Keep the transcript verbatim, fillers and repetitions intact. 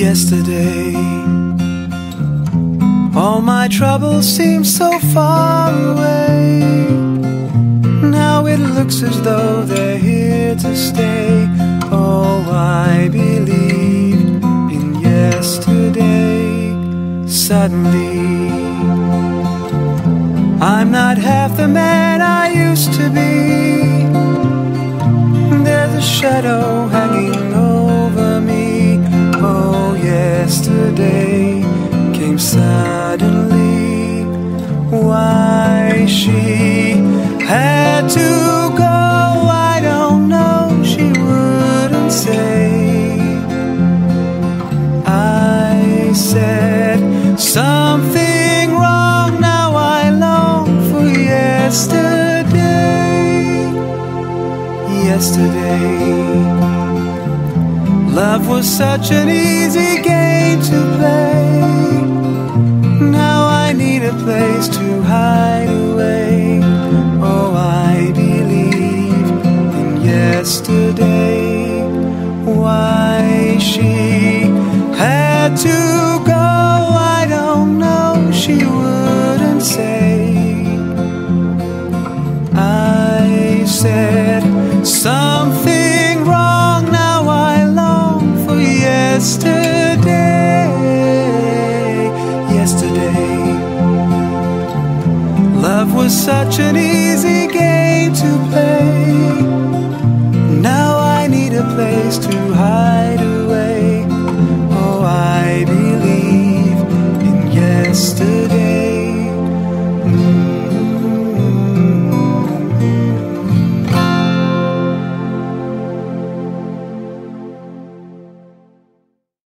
yesterday. All my troubles seem so far away. Now it looks as though they're here to stay. Oh, I believe in yesterday. Suddenly, I'm not half the man I used to be. There's a shadow hanging over me. Oh, yesterday came suddenly. Why she had to go, I don't know, she wouldn't say. I said something wrong, now I long for yesterday. Yesterday, love was such an easy game to play. Now I need a place to hide away. Oh, I believe in yesterday. Why she had to go, I don't know, she wouldn't say. I said something wrong, now I long for yesterday. Yesterday, love was such an easy